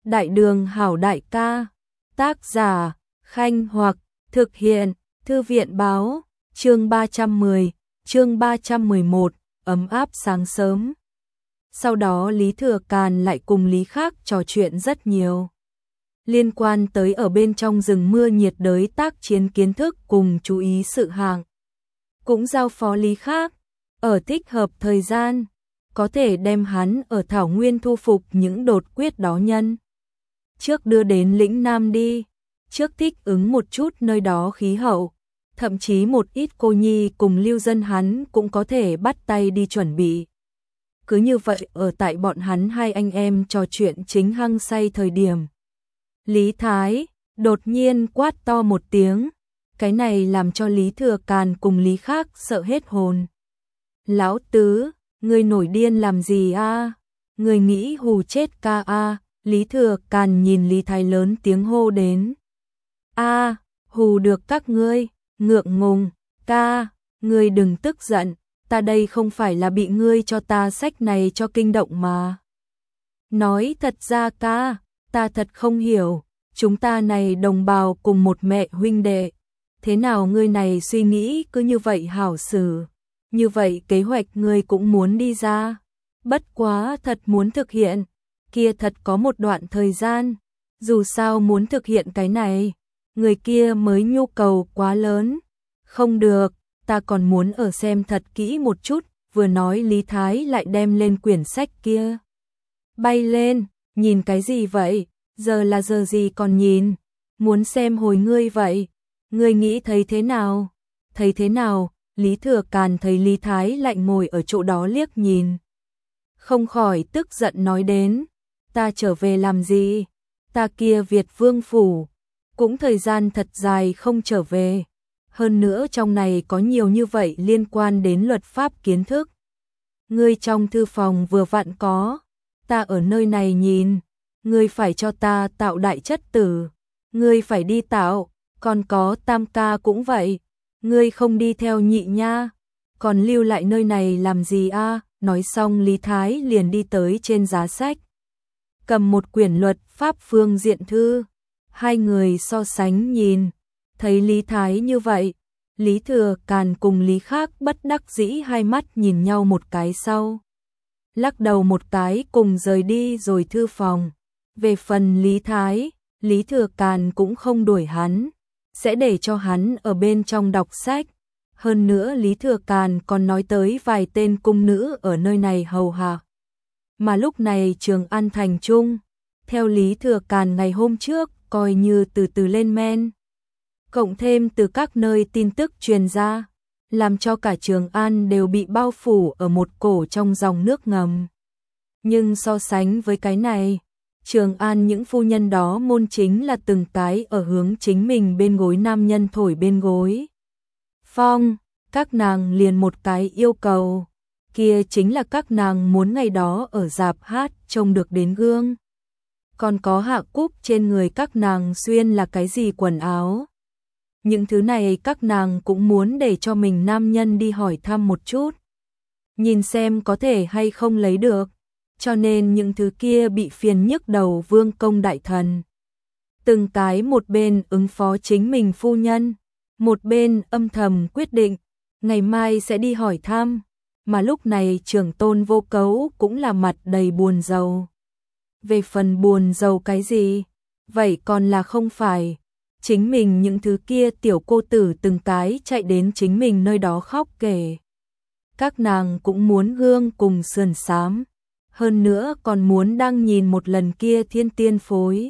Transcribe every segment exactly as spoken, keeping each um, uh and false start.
Đại đường hảo đại ca. Tác giả, Khanh Hoặc, thực hiện, Thư viện báo, chương ba trăm mười, chương ba trăm mười một, ấm áp sáng sớm. Sau đó Lý Thừa Càn lại cùng Lý Khác trò chuyện rất nhiều. Liên quan tới ở bên trong rừng mưa nhiệt đới tác chiến kiến thức cùng chú ý sự hạng. Cũng giao phó Lý Khác, ở thích hợp thời gian, có thể đem hắn ở Thảo Nguyên thu phục những đột quyết đó nhân. Trước đưa đến lĩnh Nam đi, trước thích ứng một chút nơi đó khí hậu, thậm chí một ít cô nhi cùng lưu dân hắn cũng có thể bắt tay đi chuẩn bị. Cứ như vậy ở tại bọn hắn hai anh em trò chuyện chính hăng say thời điểm. Lý Thái đột nhiên quát to một tiếng, cái này làm cho Lý Thừa Càn cùng Lý Khác sợ hết hồn. Lão tứ, ngươi nổi điên làm gì a? À? Ngươi nghĩ hù chết ca a? À? Lý Thừa Càn nhìn Lý Thái lớn tiếng hô đến. A, à, hù được các ngươi, ngượng ngùng, ca, ngươi đừng tức giận, ta đây không phải là bị ngươi cho ta sách này cho kinh động mà. Nói thật ra ca, ta thật không hiểu, chúng ta này đồng bào cùng một mẹ huynh đệ, thế nào ngươi này suy nghĩ cứ như vậy hảo xử, như vậy kế hoạch ngươi cũng muốn đi ra, bất quá thật muốn thực hiện, kia thật có một đoạn thời gian, dù sao muốn thực hiện cái này, người kia mới nhu cầu quá lớn, không được, ta còn muốn ở xem thật kỹ một chút, vừa nói Lý Thái lại đem lên quyển sách kia. Bay lên, nhìn cái gì vậy, giờ là giờ gì còn nhìn, muốn xem hồi ngươi vậy, ngươi nghĩ thấy thế nào, thấy thế nào, Lý Thừa Càn thấy Lý Thái lại ngồi ở chỗ đó liếc nhìn. Không khỏi tức giận nói đến, ta trở về làm gì, ta kia Việt Vương Phủ, cũng thời gian thật dài không trở về. Hơn nữa trong này có nhiều như vậy liên quan đến luật pháp kiến thức. Ngươi trong thư phòng vừa vặn có, ta ở nơi này nhìn, ngươi phải cho ta tạo đại chất tử, ngươi phải đi tạo, còn có tam ca cũng vậy, ngươi không đi theo nhị nha, còn lưu lại nơi này làm gì a? À? Nói xong Lý Thái liền đi tới trên giá sách, cầm một quyển luật pháp phương diện thư, hai người so sánh nhìn. Thấy Lý Thái như vậy, Lý Thừa Càn cùng Lý Khác bất đắc dĩ hai mắt nhìn nhau một cái sau. Lắc đầu một cái cùng rời đi rồi thư phòng. Về phần Lý Thái, Lý Thừa Càn cũng không đuổi hắn, sẽ để cho hắn ở bên trong đọc sách. Hơn nữa Lý Thừa Càn còn nói tới vài tên cung nữ ở nơi này hầu hạ. Mà lúc này Trường An thành trung, theo Lý Thừa Càn ngày hôm trước, coi như từ từ lên men. Cộng thêm từ các nơi tin tức truyền ra, làm cho cả Trường An đều bị bao phủ ở một cổ trong dòng nước ngầm. Nhưng so sánh với cái này, Trường An những phu nhân đó môn chính là từng cái ở hướng chính mình bên gối nam nhân thổi bên gối. Phong, các nàng liền một cái yêu cầu, kia chính là các nàng muốn ngày đó ở rạp hát trông được đến gương. Còn có hạ cúc trên người các nàng xuyên là cái gì quần áo. Những thứ này các nàng cũng muốn để cho mình nam nhân đi hỏi thăm một chút. Nhìn xem có thể hay không lấy được. Cho nên những thứ kia bị phiền nhức đầu vương công đại thần. Từng cái một bên ứng phó chính mình phu nhân, một bên âm thầm quyết định, ngày mai sẽ đi hỏi thăm. Mà lúc này Trưởng Tôn Vô Cấu cũng là mặt đầy buồn rầu. Về phần buồn rầu cái gì? Vậy còn là không phải. Chính mình những thứ kia tiểu cô tử từng cái chạy đến chính mình nơi đó khóc kể. Các nàng cũng muốn gương cùng sườn xám. Hơn nữa còn muốn đăng nhìn một lần kia thiên tiên phối.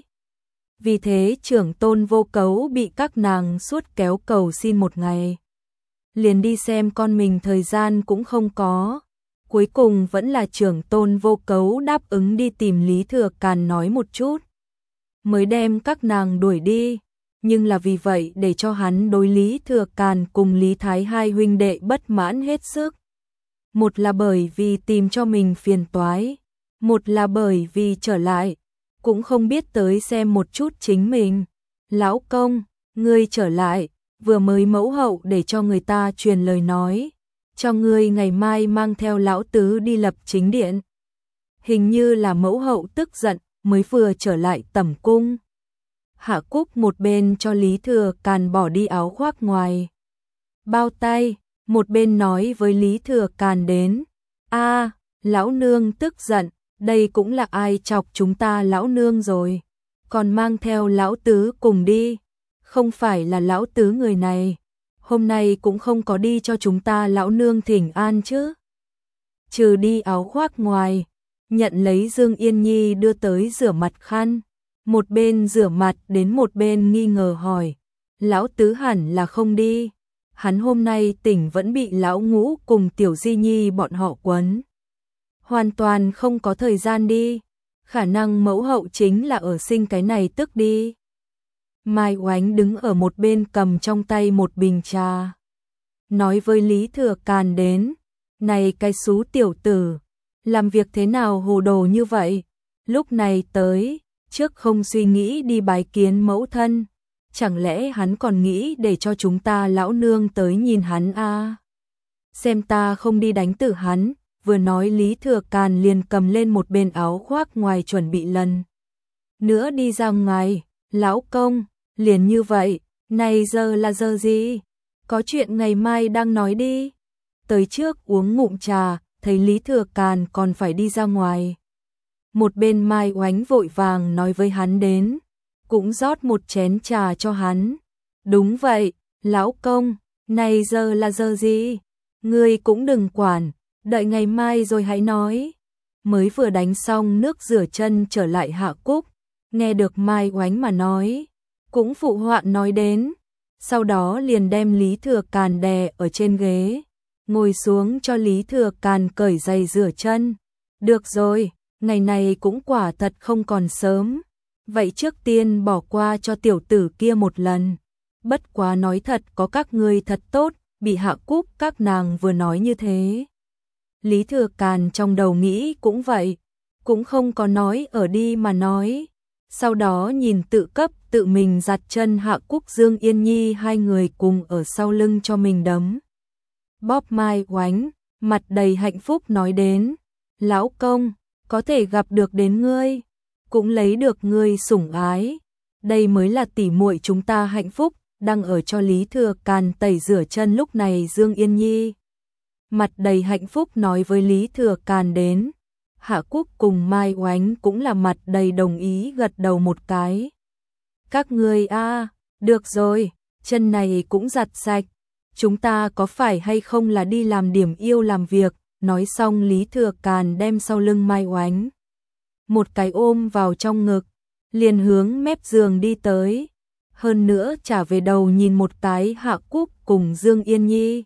Vì thế Trưởng Tôn Vô Cấu bị các nàng suốt kéo cầu xin một ngày. Liền đi xem con mình thời gian cũng không có. Cuối cùng vẫn là Trưởng Tôn Vô Cấu đáp ứng đi tìm Lý Thừa Càn nói một chút. Mới đem các nàng đuổi đi. Nhưng là vì vậy để cho hắn đối Lý Thừa Càn cùng Lý Thái hai huynh đệ bất mãn hết sức. Một là bởi vì tìm cho mình phiền toái. Một là bởi vì trở lại. Cũng không biết tới xem một chút chính mình. Lão công, ngươi trở lại. Vừa mới mẫu hậu để cho người ta truyền lời nói. Cho ngươi ngày mai mang theo lão tứ đi lập chính điện. Hình như là mẫu hậu tức giận, mới vừa trở lại tẩm cung. Hạ Cúc một bên cho Lý Thừa Càn bỏ đi áo khoác ngoài bao tay, một bên nói với Lý Thừa Càn đến. A, lão nương tức giận, đây cũng là ai chọc chúng ta lão nương rồi, còn mang theo lão tứ cùng đi, không phải là lão tứ người này, hôm nay cũng không có đi cho chúng ta lão nương thỉnh an chứ. Trừ đi áo khoác ngoài, nhận lấy Dương Yên Nhi đưa tới rửa mặt khăn, một bên rửa mặt đến một bên nghi ngờ hỏi, lão tứ hẳn là không đi, hắn hôm nay tỉnh vẫn bị lão Ngũ cùng Tiểu Di Nhi bọn họ quấn. Hoàn toàn không có thời gian đi, khả năng mẫu hậu chính là ở sinh cái này tức đi. Mai Oánh đứng ở một bên cầm trong tay một bình trà, nói với Lý Thừa Càn đến, này cái xú tiểu tử, làm việc thế nào hồ đồ như vậy, lúc này tới, trước không suy nghĩ đi bái kiến mẫu thân, chẳng lẽ hắn còn nghĩ để cho chúng ta lão nương tới nhìn hắn a? À? Xem ta không đi đánh tử hắn. Vừa nói Lý Thừa Càn liền cầm lên một bên áo khoác ngoài chuẩn bị lần nữa đi ra ngoài. Lão công, liền như vậy, này giờ là giờ gì? Có chuyện ngày mai đang nói đi. Tới trước uống ngụm trà, thấy Lý Thừa Càn còn phải đi ra ngoài. Một bên Mai Oánh vội vàng nói với hắn đến, cũng rót một chén trà cho hắn. Đúng vậy, lão công, này giờ là giờ gì? Ngươi cũng đừng quản. Đợi ngày mai rồi hãy nói. Mới vừa đánh xong nước rửa chân trở lại Hạ Cúc, nghe được Mai Oánh mà nói, cũng phụ họa nói đến, sau đó liền đem Lý Thừa Càn đè ở trên ghế, ngồi xuống cho Lý Thừa Càn cởi giày rửa chân. Được rồi, ngày này cũng quả thật không còn sớm, vậy trước tiên bỏ qua cho tiểu tử kia một lần. Bất quá nói thật có các ngươi thật tốt, bị Hạ Cúc các nàng vừa nói như thế. Lý Thừa Càn trong đầu nghĩ cũng vậy, cũng không có nói ở đi mà nói. Sau đó nhìn tự cấp tự mình giặt chân Hạ Cúc Dương Yên Nhi hai người cùng ở sau lưng cho mình đấm. Bóp Mai Oánh, mặt đầy hạnh phúc nói đến, lão công, có thể gặp được đến ngươi, cũng lấy được ngươi sủng ái. Đây mới là tỉ muội chúng ta hạnh phúc, đang ở cho Lý Thừa Càn tẩy rửa chân lúc này Dương Yên Nhi. Mặt đầy hạnh phúc nói với Lý Thừa Càn đến, Hạ Cúc cùng Mai Oánh cũng là mặt đầy đồng ý gật đầu một cái. Các ngươi a, à, được rồi, chân này cũng giặt sạch, chúng ta có phải hay không là đi làm điểm yêu làm việc, nói xong Lý Thừa Càn đem sau lưng Mai Oánh. Một cái ôm vào trong ngực, liền hướng mép giường đi tới, hơn nữa trả về đầu nhìn một cái Hạ Cúc cùng Dương Yên Nhi.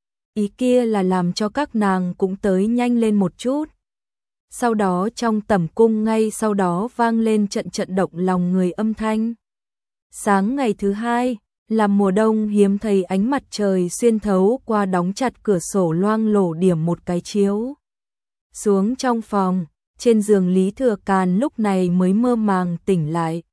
Ý kia là làm cho các nàng cũng tới nhanh lên một chút. Sau đó trong tẩm cung ngay sau đó vang lên trận trận động lòng người âm thanh. Sáng ngày thứ hai, là mùa đông hiếm thấy ánh mặt trời xuyên thấu qua đóng chặt cửa sổ loang lổ điểm một cái chiếu xuống trong phòng, trên giường Lý Thừa Càn lúc này mới mơ màng tỉnh lại.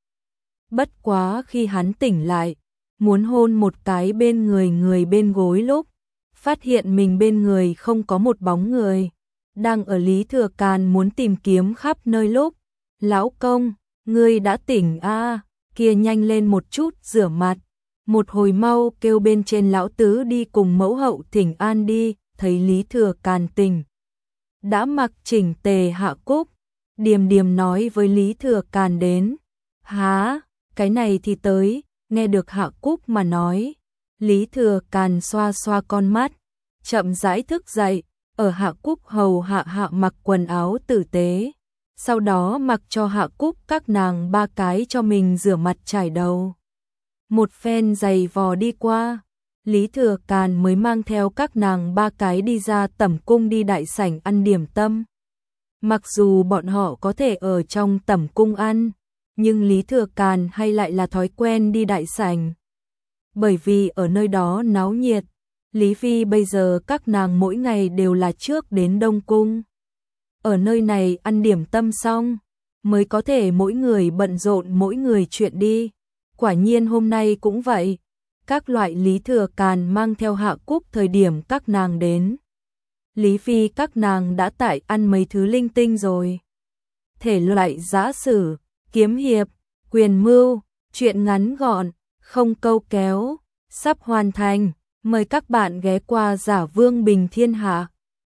Bất quá khi hắn tỉnh lại, muốn hôn một cái bên người người bên gối lúc, phát hiện mình bên người không có một bóng người. Đang ở Lý Thừa Càn muốn tìm kiếm khắp nơi lúc, lão công, ngươi đã tỉnh a, à, kia nhanh lên một chút rửa mặt, một hồi mau kêu bên trên lão tứ đi cùng mẫu hậu thỉnh an đi. Thấy Lý Thừa Càn tỉnh, đã mặc chỉnh tề Hạ Cúc, điềm điềm nói với Lý Thừa Càn đến, há, cái này thì tới. Nghe được Hạ Cúc mà nói, Lý Thừa Càn xoa xoa con mắt, chậm rãi thức dậy, ở Hạ Cúc hầu hạ hạ mặc quần áo tử tế, sau đó mặc cho Hạ Cúc các nàng ba cái cho mình rửa mặt chải đầu. Một phen giày vò đi qua, Lý Thừa Càn mới mang theo các nàng ba cái đi ra tẩm cung đi đại sảnh ăn điểm tâm. Mặc dù bọn họ có thể ở trong tẩm cung ăn, nhưng Lý Thừa Càn hay lại là thói quen đi đại sảnh. Bởi vì ở nơi đó náo nhiệt, Lý Phi bây giờ các nàng mỗi ngày đều là trước đến Đông Cung. Ở nơi này ăn điểm tâm xong, mới có thể mỗi người bận rộn mỗi người chuyện đi. Quả nhiên hôm nay cũng vậy, các loại Lý Thừa Càn mang theo Hạ Cúc thời điểm các nàng đến. Lý Phi các nàng đã tại ăn mấy thứ linh tinh rồi. thể loại giã sử, kiếm hiệp, quyền mưu, truyện ngắn gọn, không câu kéo, sắp hoàn thành. Mời các bạn ghé qua Giả Vương Bình Thiên Hạ.